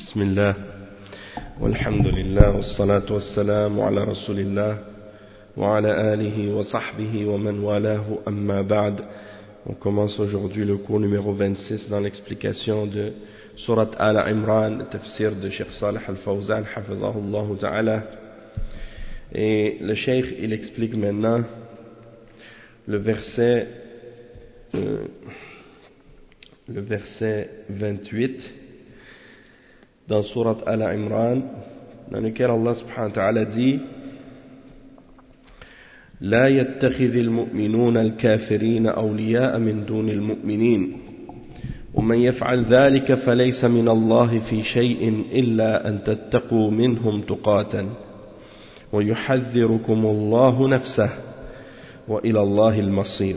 بسم الله والحمد لله والصلاة والسلام على رسول الله وعلى آله وصحبه ومن والاه أما بعد. On commence aujourd'hui le cours numéro 26 dans l'explication de Surat Al-Imran, tafsir de Cheikh Salih Al-Fawzan, hafizahullah ta'ala. Et le Cheikh, il explique maintenant le verset 28 dans Surat Al-Imran, dans lequel Allah subhanahu wa ta'ala dit: لا يتخذ المؤمنون الكافرين أولياء من دون المؤمنين ومن يفعل ذلك فليس من الله في شيء إلا أن تتقوا منهم تقاتا ويحذركم الله نفسه وإلى الله المصير.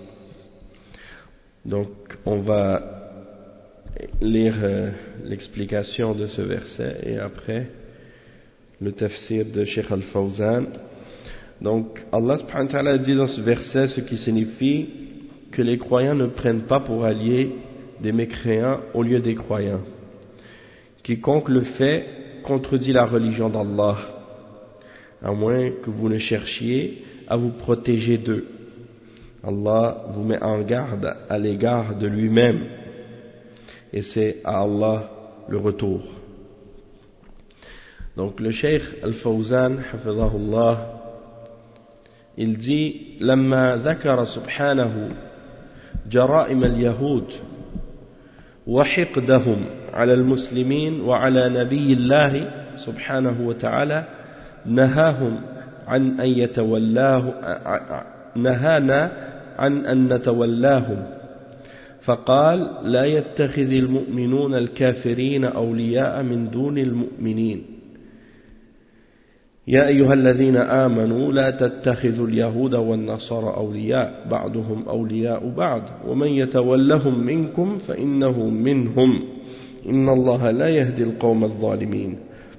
Donc on va lire l'explication de ce verset et après le tafsir de Cheikh Al-Fawzan. Donc Allah subhanahu wa ta'ala dit dans ce verset ce qui signifie que les croyants ne prennent pas pour alliés des mécréants au lieu des croyants. Quiconque le fait contredit la religion d'Allah, à moins que vous ne cherchiez à vous protéger d'eux. Allah vous met en garde à l'égard de lui-même et c'est à Allah le retour. Donc le Cheikh Al-Fawzan hafizahullah, il dit: لما ذكر سبحانه جرائم اليهود وحقدهم على المسلمين وعلى نبي الله سبحانه وتعالى نهانا عن أن نتولاهم، فقال: لا يتخذ المؤمنون الكافرين أولياء من دون المؤمنين. يا أيها الذين آمنوا لا تتخذوا اليهود والنصارى أولياء بعضهم أولياء بعض ومن يتولهم منكم فإنه منهم إن الله لا يهدي القوم الظالمين.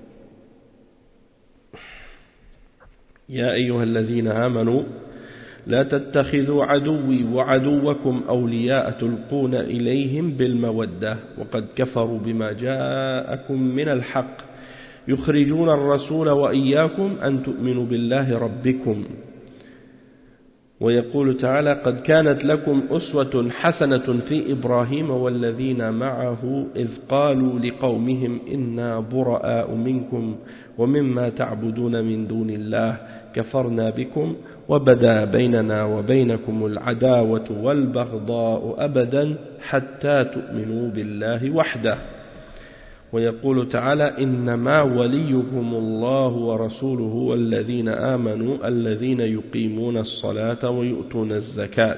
يا أيها الذين آمنوا لا تتخذوا عدوي وعدوكم أولياء تلقون إليهم بالمودة وقد كفروا بما جاءكم من الحق يخرجون الرسول وإياكم أن تؤمنوا بالله ربكم. ويقول تعالى: قد كانت لكم أسوة حسنة في إبراهيم والذين معه إذ قالوا لقومهم إنا براء منكم ومما تعبدون من دون الله كفرنا بكم وبدا بيننا وبينكم العداوة والبغضاء أبدا حتى تؤمنوا بالله وحده. ويقول تعالى: إنما وليكم الله ورسوله والذين آمنوا الذين يقيمون الصلاة ويؤتون الزكاة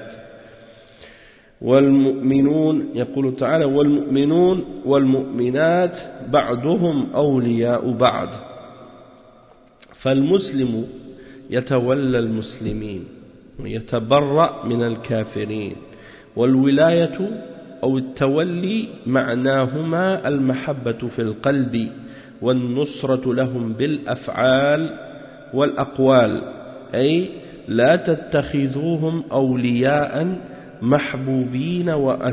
والمؤمنون. يقول تعالى: والمؤمنون والمؤمنات بعضهم أولياء بعض. فالمسلم يتولى المسلمين ويتبرأ من الكافرين. والولاية أو التولي معناهما المحبة في القلب والنصرة لهم بالأفعال والأقوال، أي لا تتخذوهم أولياء محبوبين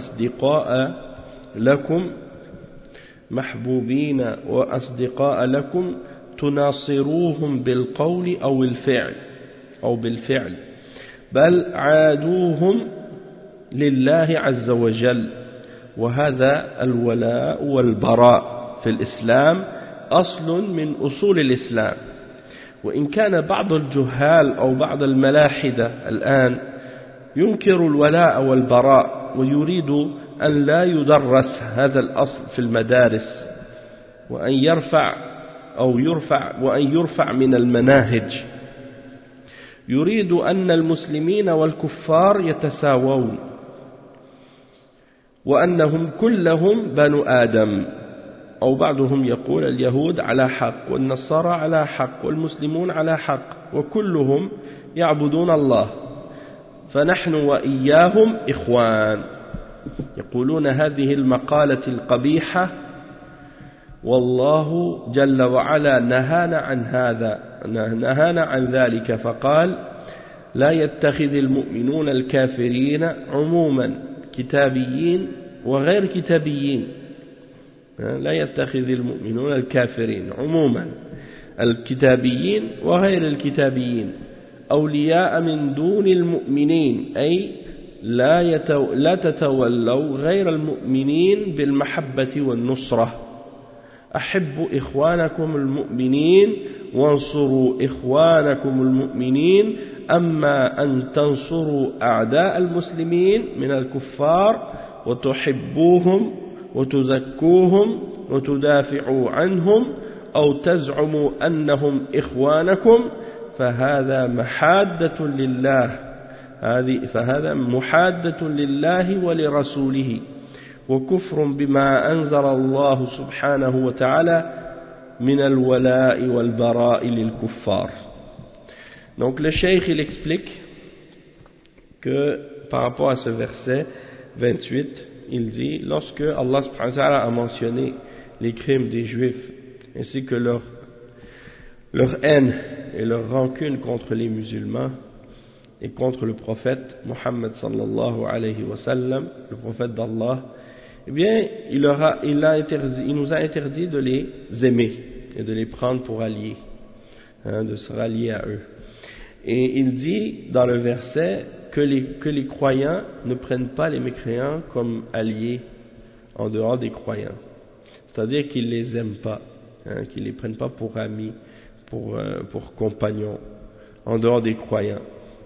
وأصدقاء لكم تناصروهم بالقول أو بالفعل بل عادوهم لله عز وجل. وهذا الولاء والبراء في الإسلام أصل من أصول الإسلام. وإن كان بعض الجهال أو بعض الملاحدة الآن ينكر الولاء والبراء ويريد أن لا يدرس هذا الأصل في المدارس وأن يرفع من المناهج، يريد أن المسلمين والكفار يتساوون وأنهم كلهم بنو آدم. أو بعضهم يقول اليهود على حق والنصارى على حق والمسلمون على حق وكلهم يعبدون الله فنحن وإياهم إخوان. يقولون هذه المقالة القبيحة، والله جل وعلا نهانا عن ذلك فقال: لا يتخذ المؤمنون الكافرين عموما كتابيين وغير كتابيين لا يتخذ المؤمنون الكافرين عموما الكتابيين وغير الكتابيين أولياء من دون المؤمنين أي لا تتولوا غير المؤمنين بالمحبة والنصرة أحبوا إخوانكم المؤمنين وانصروا إخوانكم المؤمنين أما أن تنصروا أعداء المسلمين من الكفار وتحبوهم وتزكوهم وتدافعوا عنهم أو تزعموا أنهم إخوانكم فهذا محادة لله ولرسوله وكفر بما أنزل الله سبحانه وتعالى من الولاء والبراء للكفار. Donc le cheikh il explique que par rapport à ce verset 28, il dit lorsque Allah subhanahu wa ta'ala a mentionné les crimes des juifs ainsi que leur haine et leur rancune contre les musulmans et contre le prophète Muhammad sallallahu alayhi wa sallam, le prophète d'Allah, eh bien il nous a interdit de les aimer et de les prendre pour alliés, de se rallier à eux. Et il dit dans le verset que les croyants ne prennent pas les mécréants comme alliés en dehors des croyants, c'est-à-dire qu'ils les aiment pas, qu'ils les prennent pas pour amis, pour compagnons en dehors des croyants.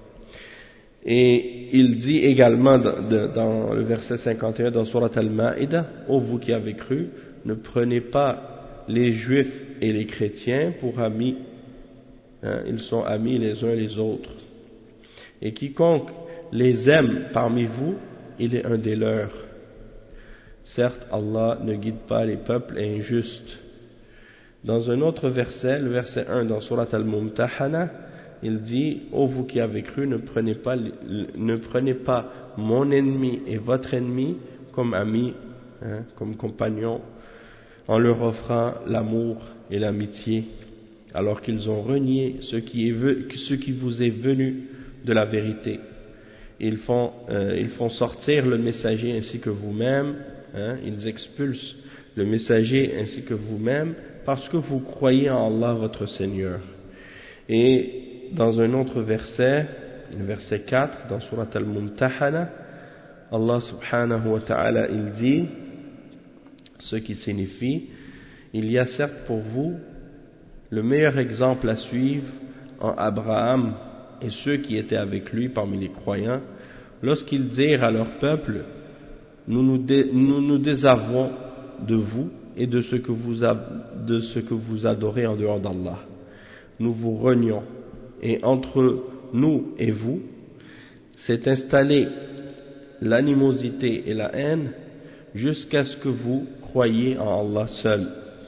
Et il dit également dans le verset 51 dans Surat Al-Ma'ida, ô vous qui avez cru, ne prenez pas les juifs et les chrétiens pour amis, ils sont amis les uns les autres. Et quiconque les aime parmi vous, il est un des leurs. Certes, Allah ne guide pas les peuples injustes. Dans un autre verset, le verset 1 dans Surat Al-Mumtahana, il dit, ô vous qui avez cru, ne prenez pas mon ennemi et votre ennemi comme amis, comme compagnons, en leur offrant l'amour et l'amitié, alors qu'ils ont renié ce qui vous est venu de la vérité. Ils font sortir le messager ainsi que vous-même, ils expulsent le messager ainsi que vous-même, parce que vous croyez en Allah votre Seigneur. Et dans un autre verset, le verset 4, dans Surat Al-Mumtahana, Allah subhanahu wa ta'ala, il dit, ce qui signifie, il y a certes pour vous le meilleur exemple à suivre en Abraham et ceux qui étaient avec lui parmi les croyants, lorsqu'ils dirent à leur peuple, nous désavouons de vous et de ce que vous adorez en dehors d'Allah. Nous vous renions. Et entre nous et vous, s'est installée l'animosité et la haine jusqu'à ce que vous croyiez en Allah seul.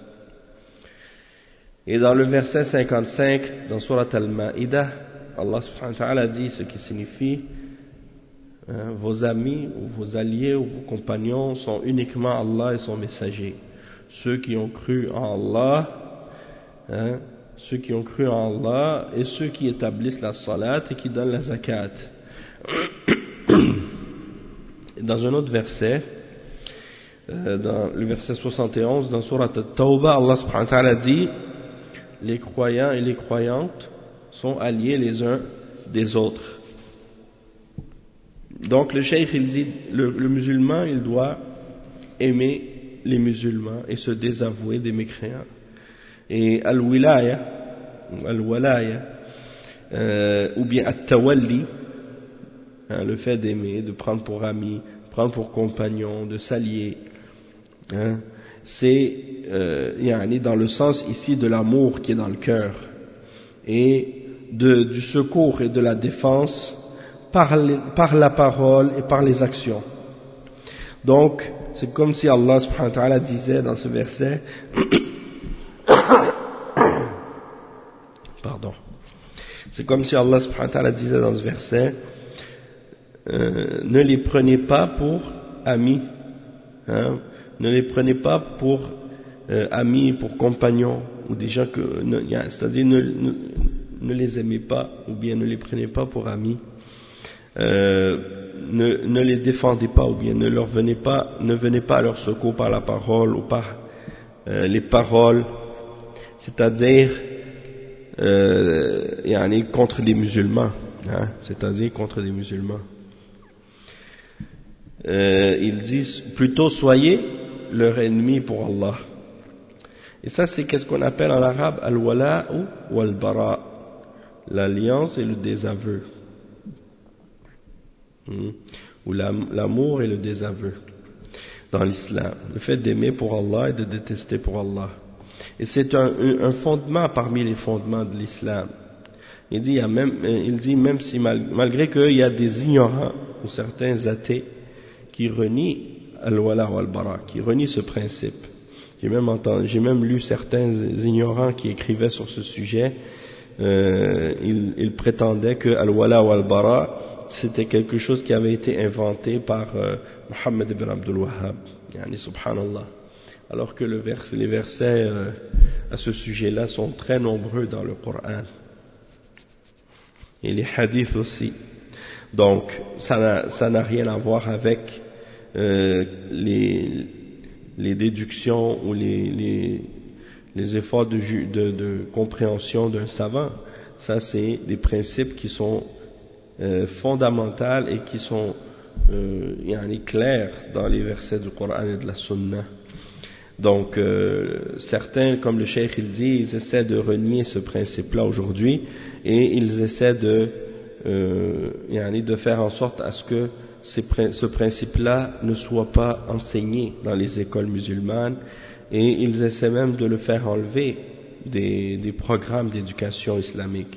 Et dans le verset 55, dans Surat Al-Ma'ida, Allah subhanahu wa ta'ala dit ce qui signifie vos amis ou vos alliés ou vos compagnons sont uniquement Allah et son messager. Ceux qui ont cru en Allah, ceux qui ont cru en Allah et ceux qui établissent la salat et qui donnent la zakat. Dans un autre verset, dans le verset 71, dans Surat At-Tawbah, Allah subhanahu wa ta'ala dit, les croyants et les croyantes sont alliés les uns des autres. Donc le cheikh il dit, le musulman il doit aimer les musulmans et se désavouer des mécréants. Et al-wilaya, al-walaya, ou bien at-tawalli, le fait d'aimer, de prendre pour ami, prendre pour compagnon, de s'allier, c'est dans le sens ici de l'amour qui est dans le cœur et du secours et de la défense par la parole et par les actions. Donc c'est comme si Allah subhanahu wa ta'ala disait dans ce verset c'est comme si Allah subhanahu wa ta'ala disait dans ce verset ne les prenez pas pour amis, ne les prenez pas pour amis, pour compagnons ou des gens c'est-à-dire ne les aimez pas ou bien ne les prenez pas pour amis, ne les défendez pas ou bien ne venez pas à leur secours par la parole ou par les paroles, c'est-à-dire contre les musulmans, hein, c'est-à-dire contre les musulmans. Ils disent plutôt soyez leur ennemi pour Allah. Et ça c'est qu'est-ce qu'on appelle en arabe al-wala ou al-bara, l'alliance et le désaveu, ou l'amour et le désaveu dans l'islam, le fait d'aimer pour Allah et de détester pour Allah. Et c'est un fondement parmi les fondements de l'islam. Il dit même si malgré qu'il y a des ignorants ou certains athées qui renient al-wala ou al-bara, qui renient ce principe. J'ai même lu certains ignorants qui écrivaient sur ce sujet. Ils prétendaient que al-wala ou al-bara c'était quelque chose qui avait été inventé par Muhammad ibn Abdul Wahhab, subhanallah. Alors que les versets à ce sujet-là sont très nombreux dans le Coran. Et les hadiths aussi. Donc, ça n'a rien à voir avec les déductions ou les efforts de compréhension d'un savant. Ça, c'est des principes qui sont fondamentales et qui sont clairs dans les versets du Coran et de la Sunna. Donc, certains, comme le cheikh il dit, ils essaient de renier ce principe-là aujourd'hui et ils essaient de faire en sorte à ce que ce principe-là ne soit pas enseigné dans les écoles musulmanes, et ils essaient même de le faire enlever des programmes d'éducation islamique.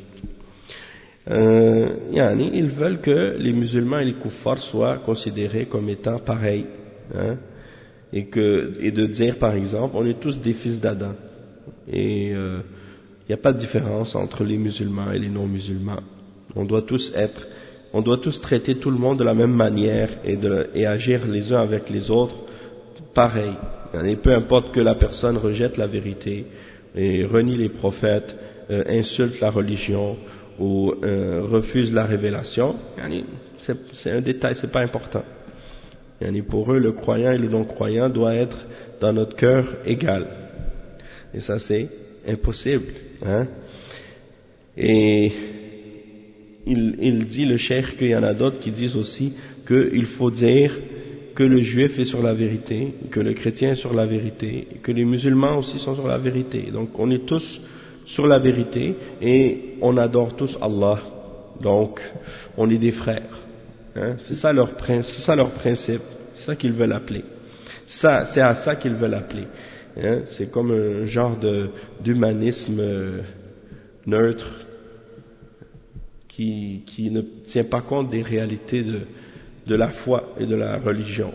Ils veulent que les musulmans et les kuffars soient considérés comme étant pareils, hein, et de dire par exemple on est tous des fils d'Adam et il n'y a pas de différence entre les musulmans et les non musulmans. On doit tous traiter tout le monde de la même manière et agir les uns avec les autres pareil. Et peu importe que la personne rejette la vérité et renie les prophètes, insulte la religion ou refuse la révélation, c'est un détail, c'est pas important. Pour eux, le croyant et le non-croyant doivent être dans notre cœur égal. Et ça, c'est impossible. Hein? Et il dit, le cheikh, qu'il y en a d'autres qui disent aussi qu'il faut dire que le juif est sur la vérité, que le chrétien est sur la vérité, que les musulmans aussi sont sur la vérité. Donc, on est tous sur la vérité et on adore tous Allah. Donc, on est des frères. Hein? C'est ça leur principe. C'est ça qu'ils veulent appeler. C'est à ça qu'ils veulent appeler. Hein? C'est comme un genre d'humanisme neutre qui ne tient pas compte des réalités de la foi et de la religion.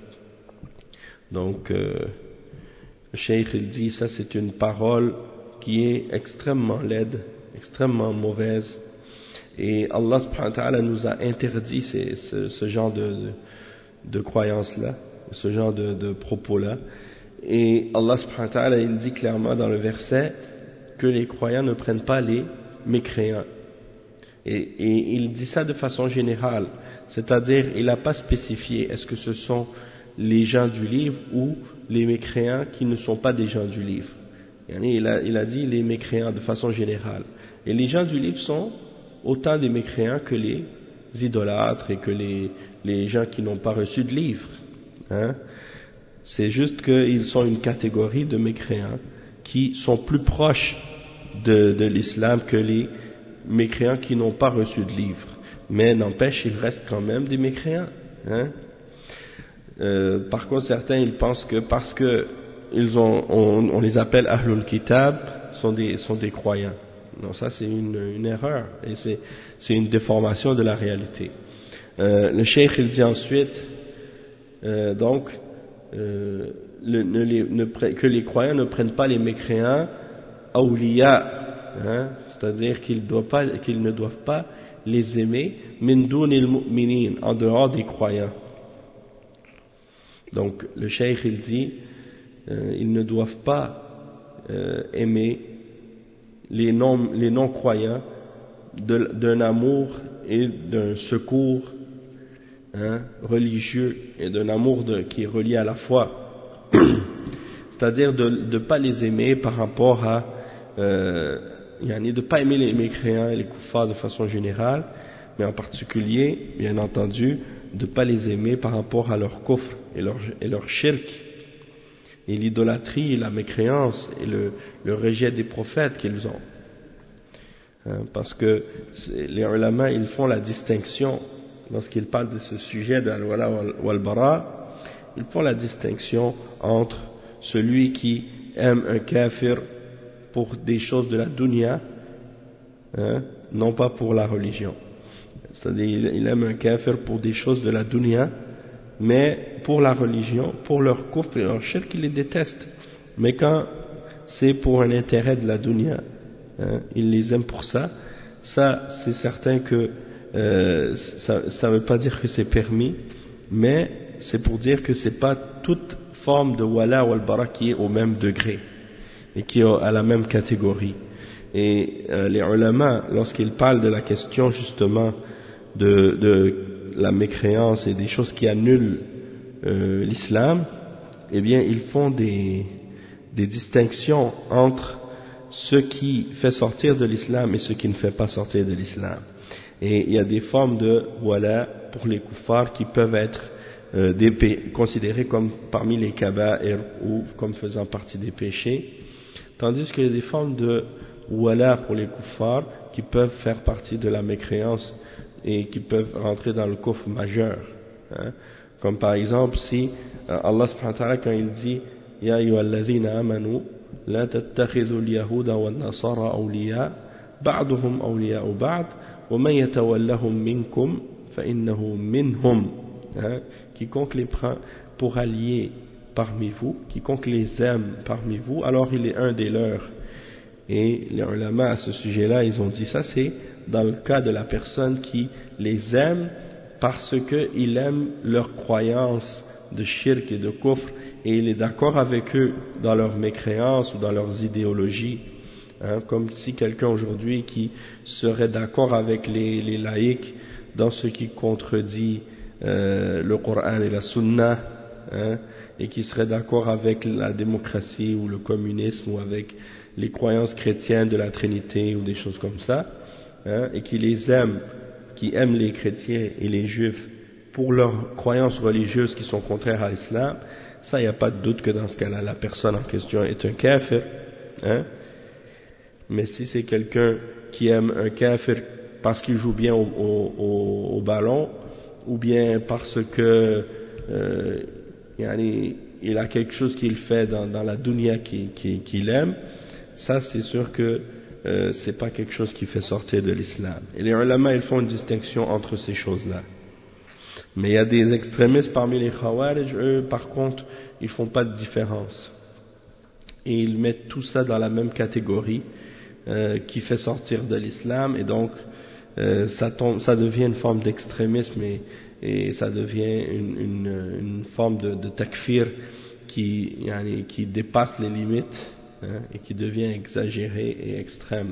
Donc, le cheikh il dit, ça c'est une parole qui est extrêmement laide, extrêmement mauvaise. Et Allah subhanahu wa ta'ala nous a interdit ce genre de croyances-là, ce genre de propos-là. Et Allah subhanahu wa ta'ala, il dit clairement dans le verset que les croyants ne prennent pas les mécréants. Et il dit ça de façon générale, c'est-à-dire il n'a pas spécifié est-ce que ce sont les gens du livre ou les mécréants qui ne sont pas des gens du livre. Il a dit les mécréants de façon générale. Et les gens du livre sont autant des mécréants que les idolâtres et que les gens qui n'ont pas reçu de livre. Hein? C'est juste qu'ils sont une catégorie de mécréants qui sont plus proches de l'islam que les mécréants qui n'ont pas reçu de livre. Mais n'empêche, ils restent quand même des mécréants. Hein? Par contre, certains, ils pensent que parce que on les appelle Ahlul Kitab, sont des croyants. Non, ça c'est une erreur et c'est une déformation de la réalité. Le cheikh il dit ensuite que les croyants ne prennent pas les mécréants awliya, hein, c'est-à-dire qu'ils ne doivent pas les aimer min dunil mu'minin, en dehors des croyants. Donc le cheikh il dit ils ne doivent pas aimer les non-croyants d'un amour et d'un secours, hein, religieux et d'un amour qui est relié à la foi. c'est-à-dire de ne pas les aimer par rapport à de ne pas aimer les mécréants et les kuffars de façon générale, mais en particulier, bien entendu, de ne pas les aimer par rapport à leur kufr et leur shirk, et l'idolâtrie, la mécréance et le rejet des prophètes qu'ils ont. Parce que les ulama, ils font la distinction, lorsqu'ils parlent de ce sujet de al-wala wal-bara, ils font la distinction entre celui qui aime un kafir pour des choses de la dunya, non pas pour la religion. C'est-à-dire, il aime un kafir pour des choses de la dunya, mais pour la religion, pour leur kufr et leur shirk, il les déteste. Mais quand c'est pour un intérêt de la dunya, il les aime pour ça, ça c'est certain que ça ne veut pas dire que c'est permis, mais c'est pour dire que c'est pas toute forme de wala ou al-bara qui est au même degré et qui est à la même catégorie. Et les ulama, lorsqu'ils parlent de la question justement de la mécréance et des choses qui annulent l'islam, eh bien ils font des distinctions entre ce qui fait sortir de l'islam et ce qui ne fait pas sortir de l'islam. Et il y a des formes de wala pour les kuffars qui peuvent être considérées comme parmi les kaba'ir ou comme faisant partie des péchés, tandis qu'il y a des formes de wala pour les kuffars qui peuvent faire partie de la mécréance et qui peuvent rentrer dans le kufr majeur, comme par exemple si Allah subhanahu wa ta'ala, quand il dit ya ayyuhallazina amanu la tattakhidhu al-yahuda wan-nasara awliya ba'duhum awliya'u ba'd wa man yatawallahum minkum fa innahu minhum, quiconque les prend pour alliés parmi vous, quiconque les aime parmi vous, alors il est un des leurs. Et les ulama à ce sujet-là, ils ont dit ça, c'est dans le cas de la personne qui les aime parce qu'il aime leur croyance de shirk et de kufr, et il est d'accord avec eux dans leur mécréance ou dans leurs idéologies, comme si quelqu'un aujourd'hui qui serait d'accord avec les laïcs dans ce qui contredit le Coran et la Sunna, et qui serait d'accord avec la démocratie ou le communisme ou avec les croyances chrétiennes de la Trinité ou des choses comme ça, et qui les aime, qui aiment les chrétiens et les juifs pour leurs croyances religieuses qui sont contraires à l'islam, ça, il n'y a pas de doute que dans ce cas-là, la personne en question est un kafir. Mais si c'est quelqu'un qui aime un kafir parce qu'il joue bien au ballon, ou bien parce que il a quelque chose qu'il fait dans la dunya qu'il aime, ça c'est sûr que c'est pas quelque chose qui fait sortir de l'islam. Et les ulama, ils font une distinction entre ces choses-là. Mais il y a des extrémistes parmi les khawarij, eux par contre, ils font pas de différence. Et ils mettent tout ça dans la même catégorie qui fait sortir de l'islam, et donc ça devient une forme d'extrémisme et ça devient une forme de takfir qui dépasse les limites, et qui devient exagéré et extrême.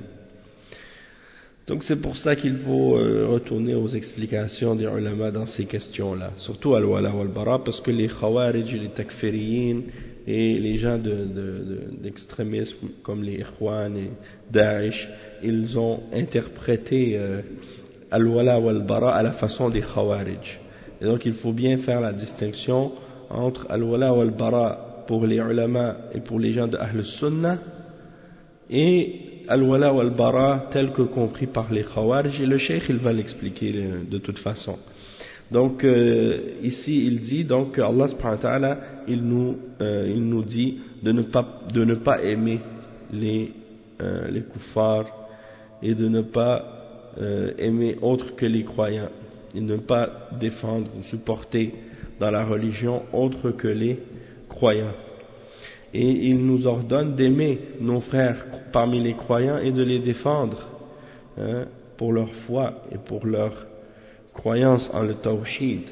Donc c'est pour ça qu'il faut retourner aux explications des ulama dans ces questions-là, surtout al-wala wal-bara, parce que les khawarij, les takfiriyin et les gens d'extrémisme comme les Ikhwan et Daesh, ils ont interprété al-wala wal-bara à la façon des khawarij. Et donc il faut bien faire la distinction entre al-wala wal-bara pour les ulama et pour les gens de Ahl Sunnah, et al-wala wal-bara tel que compris par les khawarij, et le cheikh il va l'expliquer de toute façon. Donc ici il dit donc que Allah subhanahu wa ta'ala il nous dit de ne pas aimer les kuffars et de ne pas aimer autre que les croyants, et de ne pas défendre ou supporter dans la religion autre que les croyants. Et il nous ordonne d'aimer nos frères parmi les croyants et de les défendre pour leur foi et pour leur croyance en le tawhid,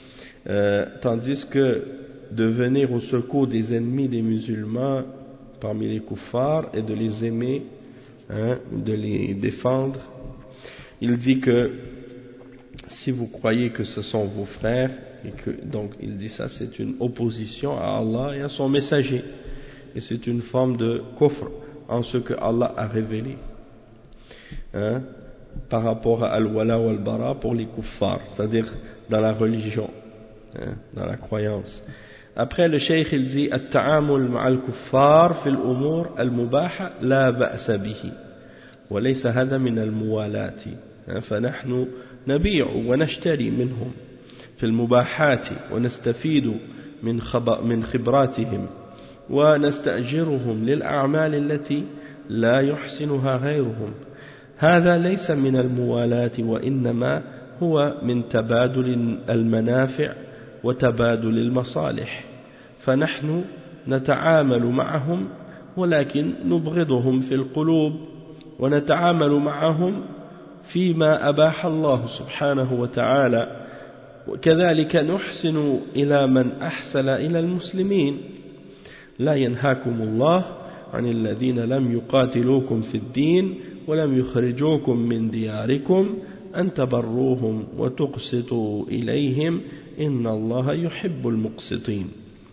tandis que de venir au secours des ennemis des musulmans parmi les kuffars et de les aimer, de les défendre, il dit que si vous croyez que ce sont vos frères, et que donc il dit ça, c'est une opposition à Allah et à son messager, et c'est une forme de kufr en ce que Allah a révélé, hein, par rapport à al-wala ou al-bara pour les kuffars, c'est-à-dire dans la religion, hein, dans la croyance. Après le cheikh il dit at-ta'amul ma'al kuffar fil umur al-mubaha la ba'sa bihi wa laysa hadha min al-muwalati fa nahnu nabi'u wa nashtari minhum في المباحات ونستفيد من خبراتهم ونستأجرهم للأعمال التي لا يحسنها غيرهم هذا ليس من الموالاة وإنما هو من تبادل المنافع وتبادل المصالح فنحن نتعامل معهم ولكن نبغضهم في القلوب ونتعامل معهم فيما أباح الله سبحانه وتعالى وكذلك نحسن إلى من أحسن إلى المسلمين لا ينهاكم الله عن الذين لم يقاتلوكم في الدين ولم يخرجوكم من دياركم أن تبروهم وتقسطوا إليهم إن الله يحب المقسطين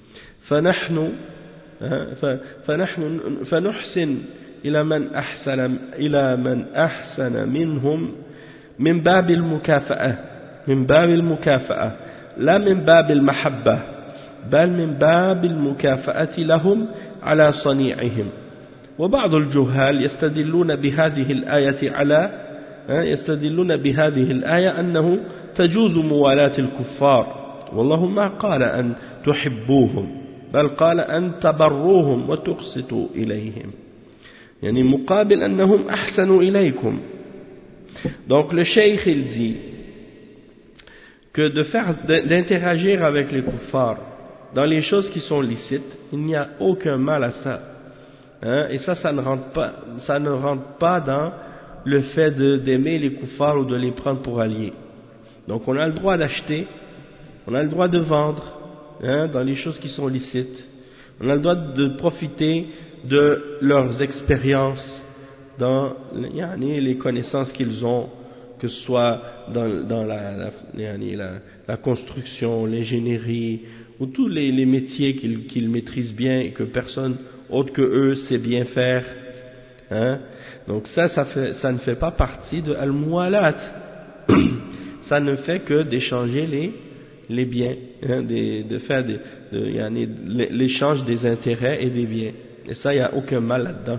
فنحسن إلى من أحسن منهم من باب المكافأة لا من باب المحبة بل من باب المكافأة لهم على صنيعهم وبعض الجهال يستدلون بهذه الآية أنه تجوز موالاة الكفار والله ما قال أن تحبوهم بل قال أن تبروهم وتقسطوا إليهم يعني مقابل أنهم أحسنوا إليكم. Donc le cheikh il dit que d'interagir avec les kuffars dans les choses qui sont licites, il n'y a aucun mal à ça, hein, et ça ne rentre pas dans le fait d'aimer les kuffars ou de les prendre pour alliés. Donc on a le droit d'acheter, on a le droit de vendre, hein, dans les choses qui sont licites, on a le droit de profiter de leurs expériences dans les connaissances qu'ils ont, que ce soit dans la construction, l'ingénierie, ou tous les métiers qu'ils maîtrisent bien et que personne autre que eux sait bien faire, hein. Donc ça ne fait pas partie de al-muwalat. Ça ne fait que d'échanger les biens, hein, de faire l'échange des intérêts et des biens. Et ça, il n'y a aucun mal là-dedans.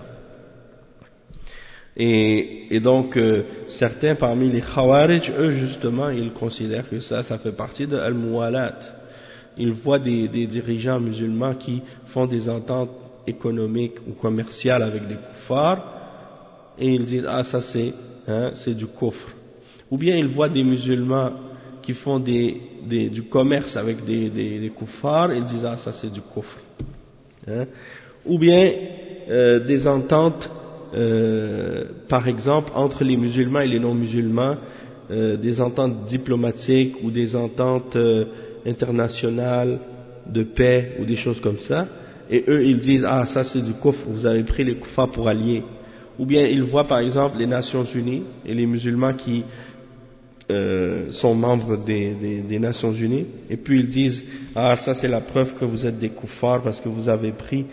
Et donc, certains parmi les Khawarij, eux justement, ils considèrent que ça fait partie de al-muwalat. Ils voient des dirigeants musulmans qui font des ententes économiques ou commerciales avec des kuffars, et ils disent, ah ça c'est du kufr. Ou bien ils voient des musulmans qui font du commerce avec des kuffars, et ils disent, ah ça c'est du kufr. Hein? Ou bien des ententes, par exemple, entre les musulmans et les non-musulmans, des ententes diplomatiques ou des ententes internationales de paix ou des choses comme ça, et eux ils disent, ah ça c'est du kufr, vous avez pris les kuffars pour alliés. Ou bien ils voient par exemple les Nations Unies et les musulmans qui sont membres des Nations Unies, et puis ils disent, ah ça c'est la preuve que vous êtes des kuffars parce que vous avez pris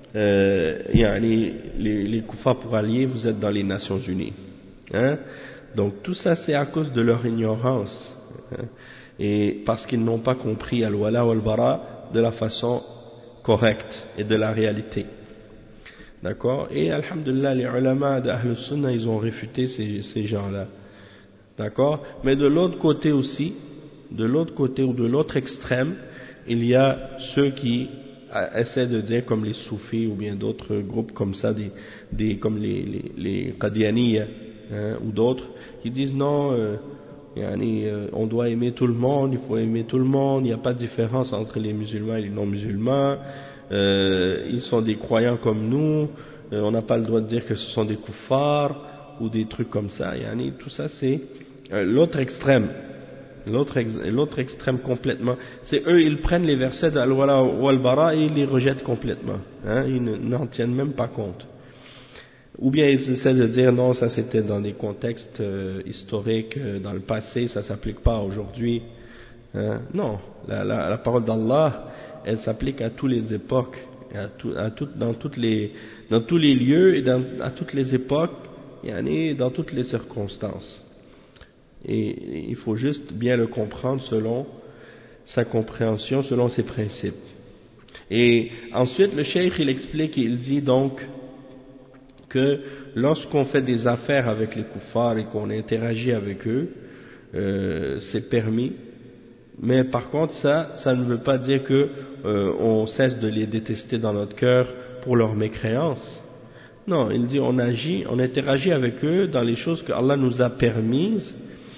les kuffars pour alliés, vous êtes dans les Nations Unies, hein? Donc tout ça c'est à cause de leur ignorance, hein? Et parce qu'ils n'ont pas compris al-wala ou al-bara de la façon correcte et de la réalité, d'accord. Et alhamdulillah, les ulama d'Ahl Sunnah, ils ont réfuté ces gens-là, d'accord. Mais de l'autre côté aussi, de l'autre extrême, il y a ceux qui essaient de dire, comme les soufis ou bien d'autres groupes comme ça, comme les Qadianiyya, hein, ou d'autres, qui disent non, on doit aimer tout le monde, il faut aimer tout le monde, il n'y a pas de différence entre les musulmans et les non-musulmans, ils sont des croyants comme nous, on n'a pas le droit de dire que ce sont des kuffars ou des trucs comme ça. Tout ça c'est l'autre extrême. L'autre extrême complètement, c'est eux, ils prennent les versets d'Al-Wala ou Al-Bara et ils les rejettent complètement, hein, ils n'en tiennent même pas compte. Ou bien ils essaient de dire non, ça c'était dans des contextes historiques, dans le passé, ça s'applique pas aujourd'hui, hein. Non, la parole d'Allah, elle s'applique à toutes les époques et dans tous les lieux et à toutes les époques, et dans toutes les circonstances. Et il faut juste bien le comprendre selon sa compréhension, selon ses principes. Et ensuite, le cheikh, il explique, il dit donc que lorsqu'on fait des affaires avec les kuffars et qu'on interagit avec eux, c'est permis. Mais par contre, ça ne veut pas dire que on cesse de les détester dans notre cœur pour leur mécréance. Non, il dit on interagit avec eux dans les choses que Allah nous a permises,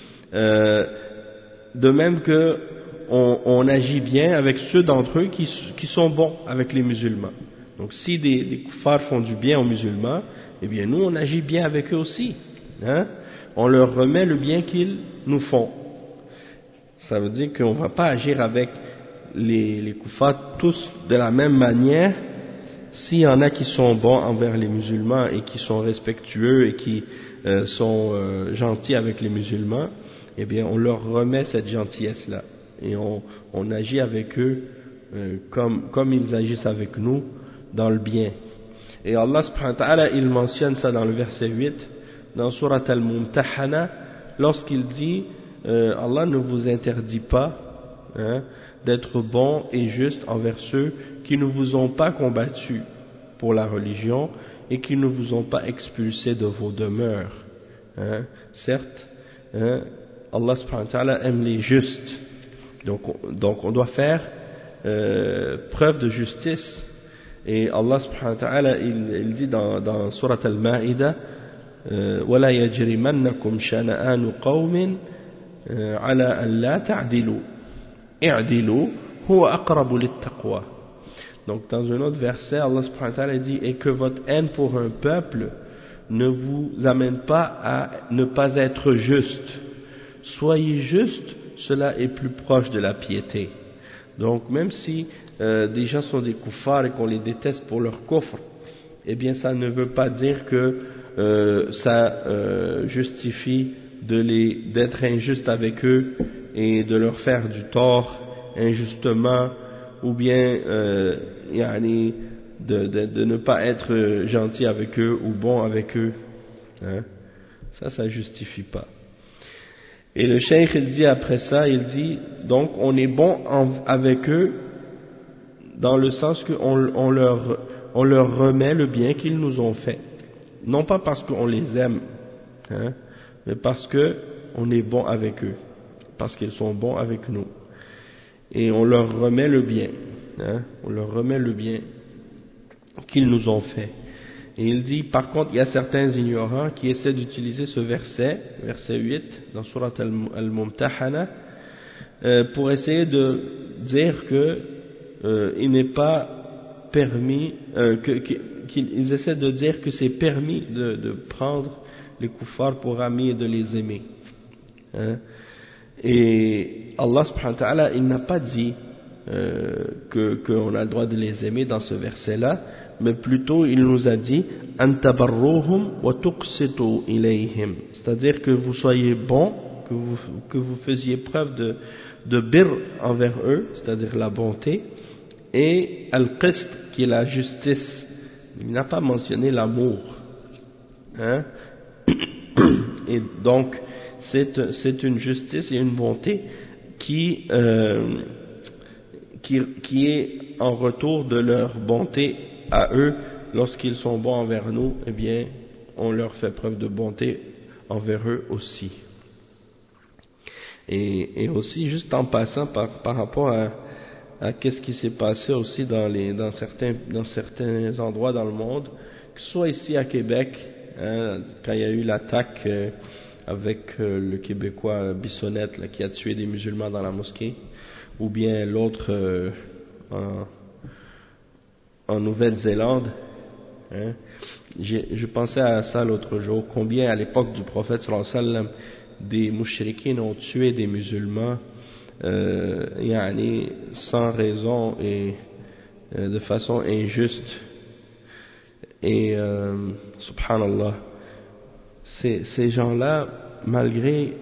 de même que on agit bien avec ceux d'entre eux qui sont bons avec les musulmans. Donc si des kuffars font du bien aux musulmans, eh bien nous on agit bien avec eux aussi. On leur remet le bien qu'ils nous font. Ça veut dire qu'on ne va pas agir avec les kuffars tous de la même manière. S'il y en a qui sont bons envers les musulmans et qui sont respectueux et qui sont gentils avec les musulmans, eh bien on leur remet cette gentillesse-là. Et on agit avec eux comme ils agissent avec nous dans le bien. Et Allah subhanahu wa ta'ala, il mentionne ça dans le verset 8, dans Surat Al-Mumtahana, lorsqu'il dit Allah ne vous interdit pas d'être bon et juste envers ceux qui ne vous ont pas combattu pour la religion et qui ne vous ont pas expulsé de vos demeures. Certes, Allah subhanahu wa ta'ala aime les justes. Donc on doit faire preuve de justice. Et Allah subhanahu wa ta'ala, il dit dans Surat Al-Ma'idah, وَلَا يَجْرِمَنَّكُمْ شَنَآنُ قَوْمٍ عَلَى أَنْ لَا تَعْدِلُوا اعْدِلُوا هُوَ أَقْرَبُ لِلتَّقْوَى. Donc dans un autre verset, Allah subhanahu wa ta'ala dit, et que votre haine pour un peuple ne vous amène pas à ne pas être juste. Soyez juste, cela est plus proche de la piété. Donc même si des gens sont des kuffars et qu'on les déteste pour leur kufr, eh bien ça ne veut pas dire que ça justifie d'être injuste avec eux et de leur faire du tort injustement, ou bien de ne pas être gentil avec eux ou bon avec eux. Ça justifie pas. Et le cheikh il dit après ça, il dit donc on est bon avec eux dans le sens qu'on leur remet le bien qu'ils nous ont fait, non pas parce qu'on les aime, mais parce que on est bon avec eux, parce qu'ils sont bons avec nous, et on leur remet le bien, on leur remet le bien qu'ils nous ont fait. Et il dit, par contre, il y a certains ignorants qui essaient d'utiliser ce verset 8, dans Surat Al-Mumtahana, pour essayer de dire que il n'est pas permis, qu'ils essaient de dire que c'est permis de prendre les kuffars pour amis et de les aimer. Et Allah subhanahu wa ta'ala, il n'a pas dit qu'on a le droit de les aimer dans ce verset-là, mais plutôt il nous a dit an tabarruhum wa tuqsitu ilayhim, c'est-à-dire que vous soyez bons, que vous faisiez preuve de birr envers eux, c'est-à-dire la bonté, et al-qist qui est la justice. Il n'a pas mentionné l'amour, et donc c'est une justice et une bonté qui est en retour de leur bonté à eux. Lorsqu'ils sont bons envers nous, eh bien on leur fait preuve de bonté envers eux aussi. Et aussi, juste en passant par rapport à qu'est-ce qui s'est passé aussi dans certains endroits dans le monde, que ce soit ici à Québec, quand il y a eu l'attaque avec le Québécois Bissonnette là, qui a tué des musulmans dans la mosquée, ou bien l'autre en Nouvelle-Zélande. Je pensais à ça l'autre jour, combien à l'époque du prophète sallallahu alayhi wa sallam des mouchriquins ont tué des musulmans sans raison et de façon injuste. Et subhanallah, ces gens-là, malgré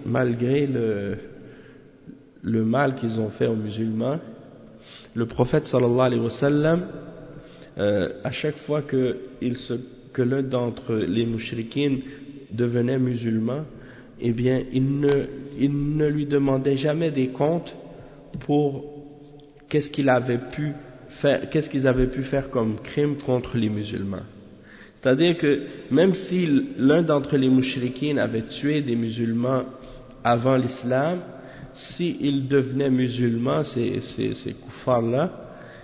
le mal qu'ils ont fait aux musulmans, le prophète sallallahu alayhi wa sallam à chaque fois que l'un d'entre les mouchrikines devenait musulman, eh bien, il ne lui demandait jamais des comptes pour qu'est-ce qu'ils avaient pu faire comme crime contre les musulmans. C'est-à-dire que même si l'un d'entre les mouchrikines avait tué des musulmans avant l'islam, s'ils devenaient musulmans, ces koufars-là,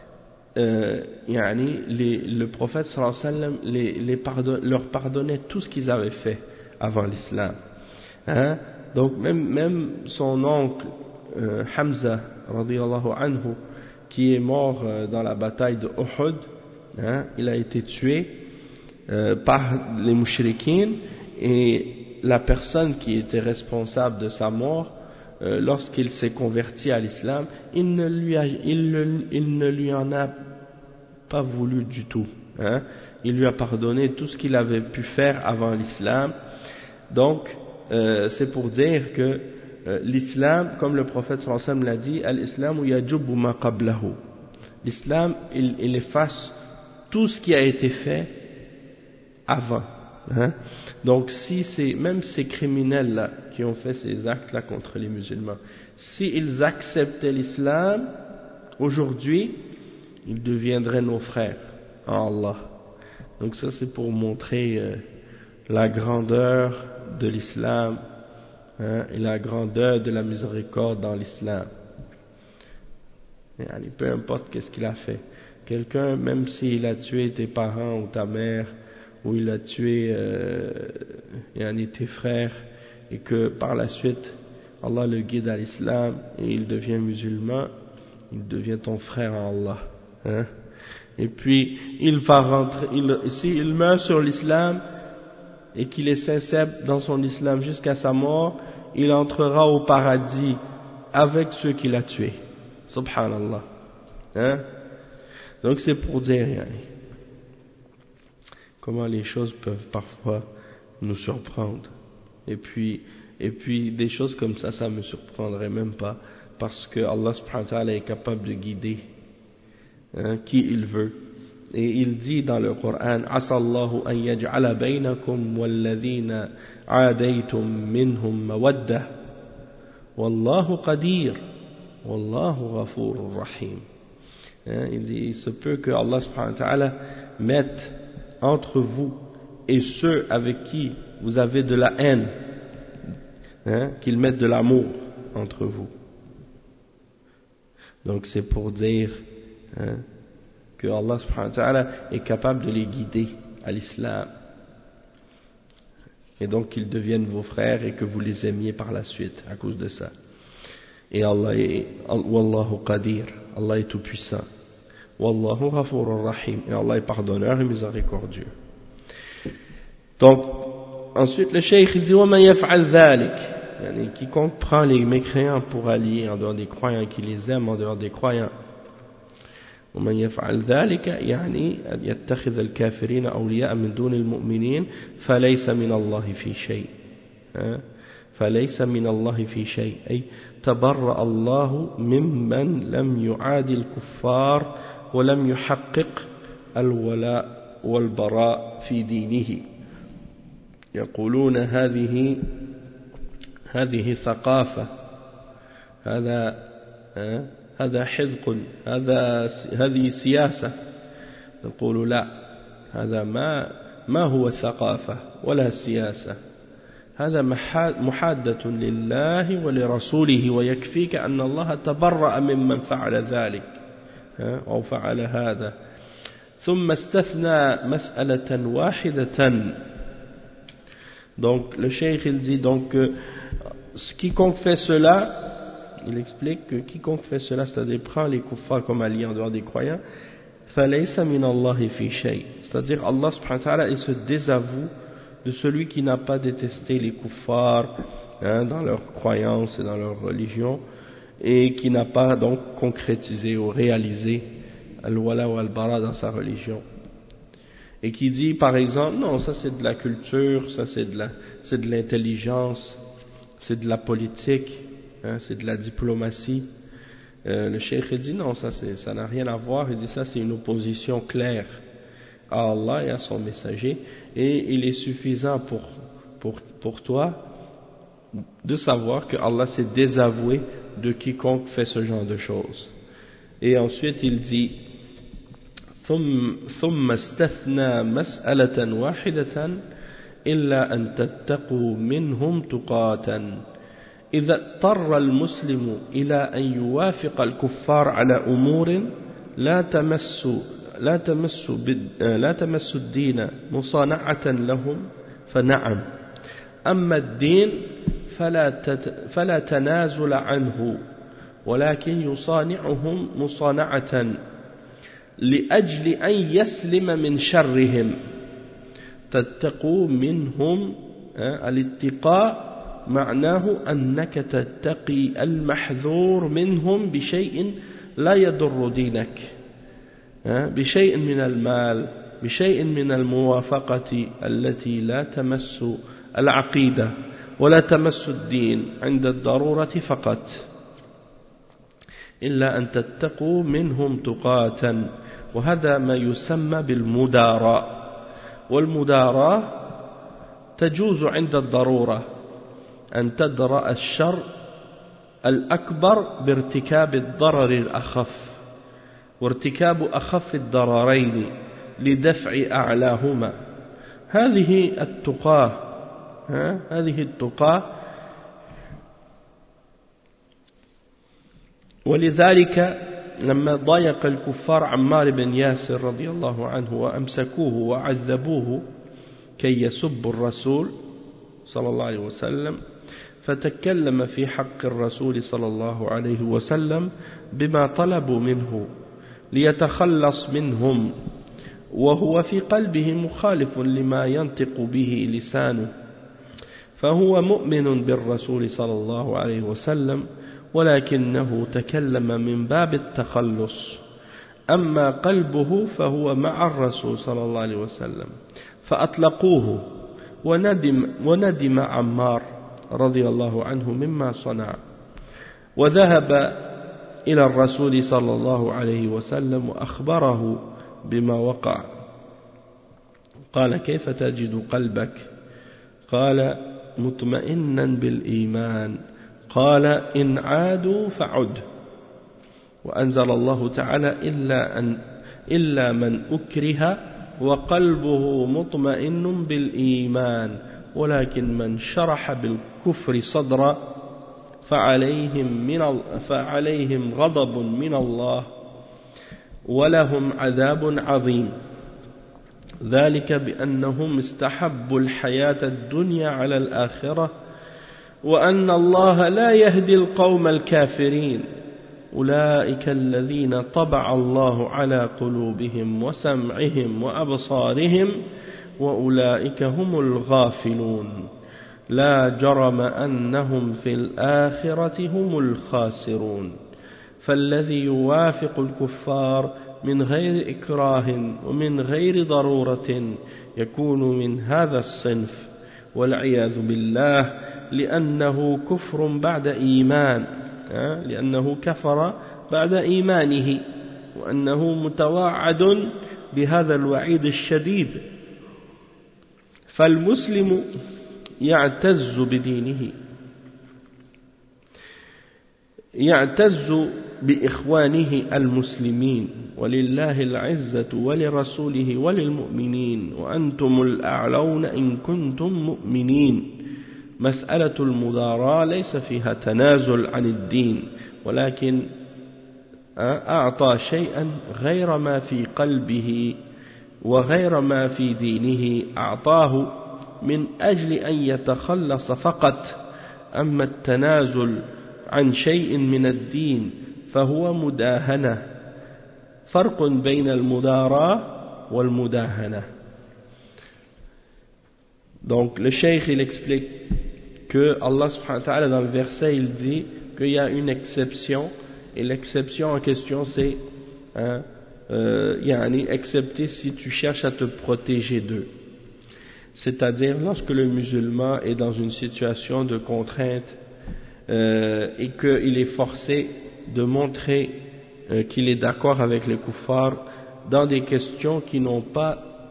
le prophète sallallahu alayhi wa sallam leur pardonnait tout ce qu'ils avaient fait avant l'islam. Hein? Donc même son oncle Hamza radiyallahu anhu, qui est mort dans la bataille de Uhud, hein, il a été tué par les mouchrikines, et la personne qui était responsable de sa mort, lorsqu'il s'est converti à l'islam, il ne lui en a pas voulu du tout, hein. Il lui a pardonné tout ce qu'il avait pu faire avant l'islam. Donc c'est pour dire que l'islam, comme le prophète sallallahu alayhi wa sallam l'a dit, al-islam yajubu ma qablahu. L'islam, il efface tout ce qui a été fait avant, hein. Donc même ces criminels là qui ont fait ces actes là contre les musulmans, s'ils acceptaient l'islam aujourd'hui, ils deviendraient nos frères en Allah. Donc ça, c'est pour montrer la grandeur de l'islam, hein, et la grandeur de la miséricorde dans l'islam. Peu importe qu'est-ce qu'il a fait, quelqu'un, même s'il a tué tes parents ou ta mère, ou il a tué tes frères, et que par la suite Allah le guide à l'islam et il devient musulman, il devient ton frère en Allah, hein? Et puis il va rentrer, s'il meurt sur l'islam et qu'il est sincère dans son islam jusqu'à sa mort, il entrera au paradis avec ceux qu'il a tués. Subhanallah, hein? Donc c'est pour dire comment les choses peuvent parfois nous surprendre. Et puis des choses comme ça me surprendrait même pas, parce que Allah subhanahu wa ta'ala est capable de guider, hein, qui il veut. Et il dit dans le Coran, Asallahu an yaj'ala baynakum walladhina adaytum minhum mawaddah wallahu qadir wallahu ghafurur rahim. Hein, il dit, il se peut que Allah subhanahu wa ta'ala mette entre vous et ceux avec qui vous avez de la haine, hein, qu'il mette de l'amour entre vous. Donc c'est pour dire, hein, que Allah subhanahu wa ta'ala est capable de les guider à l'islam, et donc qu'ils deviennent vos frères et que vous les aimiez par la suite à cause de ça. Et Wallahu qadir, Allah est tout puissant. Wallahu ghafurur rahim, et Allah est pardonneur et miséricordieux. Donc ensuite le cheikh il dit wa man yaf'al dhalik, quiconque prend les mécréants pour alliés en dehors des croyants, qui les aime en dehors des croyants. ومن يفعل ذلك يعني أن يتخذ الكافرين أولياء من دون المؤمنين فليس من الله في شيء، فليس من الله في شيء، أي تبرأ الله ممن لم يعادي الكفار ولم يحقق الولاء والبراء في دينه. يقولون هذه ثقافة، هذا حذق، هذه سياسة. نقول لا، هذا ما هو الثقافة ولا السياسة، هذا محادة لله ولرسوله، ويكفيك أن الله تبرأ ممن فعل ذلك أو فعل هذا. ثم استثنى مسألة واحدة. Donc le cheikh il dit donc quiconque fait cela, il explique que quiconque fait cela, c'est-à-dire prend les kuffars comme alliés en dehors des croyants, فَلَيْسَ مِنَ اللَّهِ فِي شَيْءٍ, c'est-à-dire Allah subhanahu wa ta'ala, il se désavoue de celui qui n'a pas détesté les kuffars, hein, dans leur croyance et dans leur religion, et qui n'a pas donc concrétisé ou réalisé al-wala wa al-bara dans sa religion, et qui dit par exemple non, ça c'est de la culture, ça c'est de l'intelligence, c'est de la politique, hein, c'est de la diplomatie, Le cheikh dit non, ça n'a rien à voir. Il dit ça c'est une opposition claire à Allah et à son messager, et il est suffisant pour toi de savoir que Allah s'est désavoué de quiconque fait ce genre de choses. Et ensuite il dit ثم استثنى مسألة واحدة إلا أن تتقوا منهم تقاة إذا اضطر المسلم إلى أن يوافق الكفار على أمور لا تمس الدين مصانعة لهم فنعم، أما الدين فلا تنازل عنه ولكن يصانعهم مصانعة لأجل أن يسلم من شرهم. تتقوا منهم، الاتقاء معناه أنك تتقي المحذور منهم بشيء لا يضر دينك، بشيء من المال، بشيء من الموافقة التي لا تمس العقيدة ولا تمس الدين عند الضرورة فقط، إلا أن تتقوا منهم تقاة. وهذا ما يسمى بالمداراة، والمداراة تجوز عند الضرورة أن تدرأ الشر الأكبر بارتكاب الضرر الأخف، وارتكاب أخف الضررين لدفع أعلاهما. هذه التقى. ولذلك لما ضايق الكفار عمار بن ياسر رضي الله عنه وأمسكوه وعذبوه كي يسب الرسول صلى الله عليه وسلم، فتكلم في حق الرسول صلى الله عليه وسلم بما طلبوا منه ليتخلص منهم، وهو في قلبه مخالف لما ينطق به لسانه، فهو مؤمن بالرسول صلى الله عليه وسلم ولكنه تكلم من باب التخلص، أما قلبه فهو مع الرسول صلى الله عليه وسلم، فأطلقوه وندم عمار رضي الله عنه مما صنع، وذهب إلى الرسول صلى الله عليه وسلم وأخبره بما وقع. قال: كيف تجد قلبك؟ قال: مطمئنا بالإيمان. قال: إن عادوا فعد. وأنزل الله تعالى: إلا من أكره وقلبه مطمئن بالإيمان ولكن من شرح بالكفر صدرا فعليهم غضب من الله ولهم عذاب عظيم، ذلك بأنهم استحبوا الحياة الدنيا على الآخرة وأن الله لا يهدي القوم الكافرين، أولئك الذين طبع الله على قلوبهم وسمعهم وأبصارهم وأولئك هم الغافلون، لا جرم أنهم في الآخرة هم الخاسرون. فالذي يوافق الكفار من غير إكراه ومن غير ضرورة يكون من هذا الصنف والعياذ بالله، لأنه كفر بعد إيمان، لأنه كفر بعد إيمانه، وأنه متوعد بهذا الوعيد الشديد. فالمسلم يعتز بدينه، يعتز بإخوانه المسلمين، ولله العزة ولرسوله وللمؤمنين وأنتم الأعلون إن كنتم مؤمنين. مسألة المداراة ليس فيها تنازل عن الدين، ولكن أعطى شيئا غير ما في قلبه وغير ما في دينه، أعطاه من أجل أن يتخلص فقط. أما التنازل عن شيء من الدين فهو مداهنة. فرق بين المداراة والمداهنة. Donc le cheikh il explique que Allah subhanahu wa ta'ala dans le verset il dit qu'il y a une exception, et l'exception en question c'est excepté si tu cherches à te protéger d'eux, c'est-à-dire lorsque le musulman est dans une situation de contrainte et qu'il est forcé de montrer qu'il est d'accord avec les kuffars dans des questions qui n'ont pas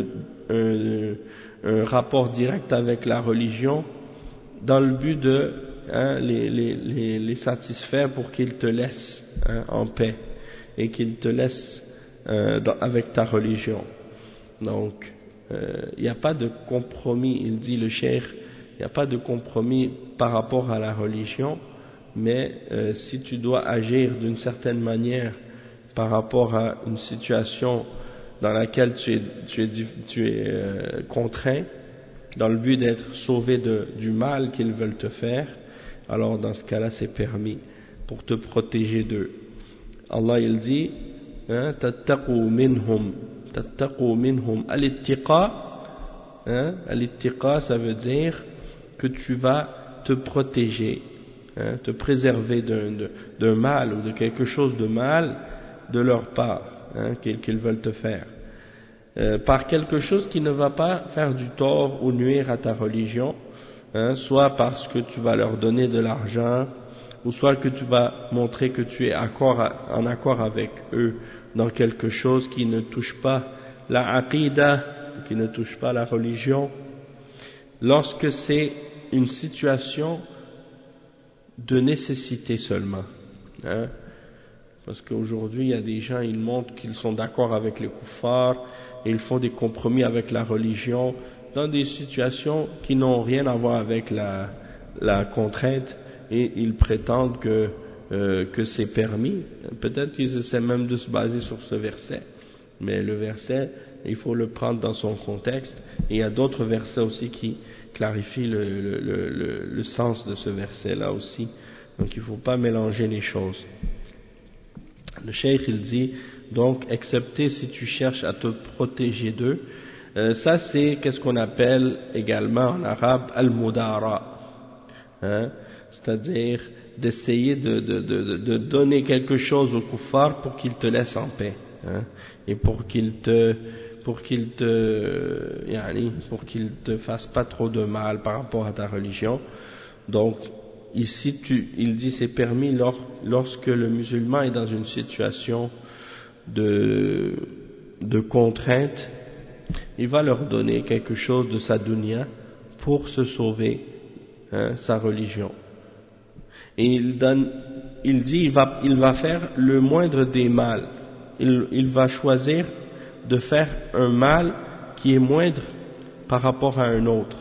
un rapport direct avec la religion, dans le but de les satisfaire pour qu'ils te laissent en paix et qu'ils te laissent avec ta religion. Donc il n'y a pas de compromis, il dit le cheikh, il n'y a pas de compromis par rapport à la religion, mais si tu dois agir d'une certaine manière par rapport à une situation dans laquelle tu es contraint, dans le but d'être sauvé du mal qu'ils veulent te faire, alors dans ce cas-là c'est permis pour te protéger d'eux. Allah il dit tattaqu minhum al-ittiqa, al-ittiqa ça veut dire que tu vas te protéger, te préserver d'un mal ou de quelque chose de mal de leur part, qu'ils veulent te faire, par quelque chose qui ne va pas faire du tort ou nuire à ta religion, soit parce que tu vas leur donner de l'argent, ou soit que tu vas montrer que tu es en accord avec eux dans quelque chose qui ne touche pas la aqidah, qui ne touche pas la religion, lorsque c'est une situation de nécessité seulement, parce qu'aujourd'hui il y a des gens, ils montrent qu'ils sont d'accord avec les kuffars et ils font des compromis avec la religion dans des situations qui n'ont rien à voir avec la contrainte, et ils prétendent que c'est permis. Peut-être qu'ils essaient même de se baser sur ce verset, mais le verset, il faut le prendre dans son contexte, et il y a d'autres versets aussi qui clarifient le sens de ce verset là aussi, donc il ne faut pas mélanger les choses. Le cheikh il dit donc, excepté si tu cherches à te protéger d'eux, ça c'est qu'est-ce qu'on appelle également en arabe al-mudara, c'est-à-dire d'essayer de donner quelque chose au kuffar pour qu'il te laisse en paix, et pour qu'il te fasse pas trop de mal par rapport à ta religion. Donc ici il dit c'est permis lorsque le musulman est dans une situation de contrainte, il va leur donner quelque chose de sa dunya pour se sauver, sa religion. Et il dit il va faire le moindre des mal, il va choisir de faire un mal qui est moindre par rapport à un autre,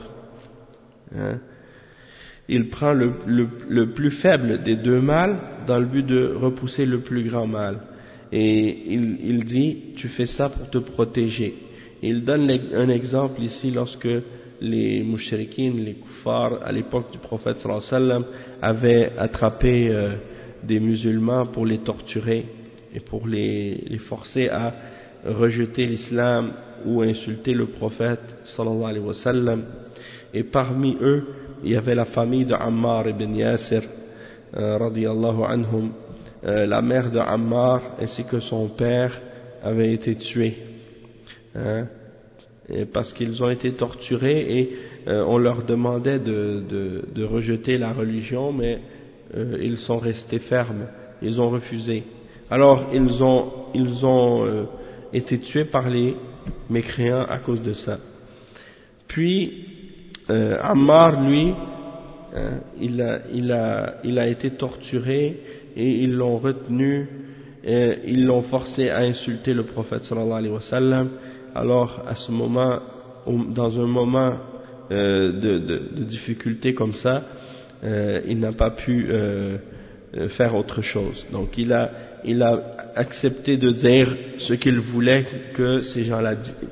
il prend le plus faible des deux mâles dans le but de repousser le plus grand mal, et il dit tu fais ça pour te protéger. Il donne un exemple ici lorsque les mushrikines, les kuffars à l'époque du prophète sallallahu alayhi wa sallam avaient attrapé des musulmans pour les torturer et pour les forcer à rejeter l'islam ou insulter le prophète sallallahu alayhi wa sallam. Et parmi eux il y avait la famille de Ammar ibn Yasir radiyallahu anhum, la mère de Ammar ainsi que son père avaient été tués, parce qu'ils ont été torturés, et on leur demandait de rejeter la religion, mais ils sont restés fermes, ils ont refusé. Alors ils ont été tués par les mécréants à cause de ça. Puis Ammar, lui, il a été torturé, et ils l'ont retenu, ils l'ont forcé à insulter le prophète sallallahu alayhi wa sallam. Alors à ce moment, dans un moment de difficulté comme ça, il n'a pas pu faire autre chose. Donc il a accepté de dire ce qu'il voulait que ces gens-là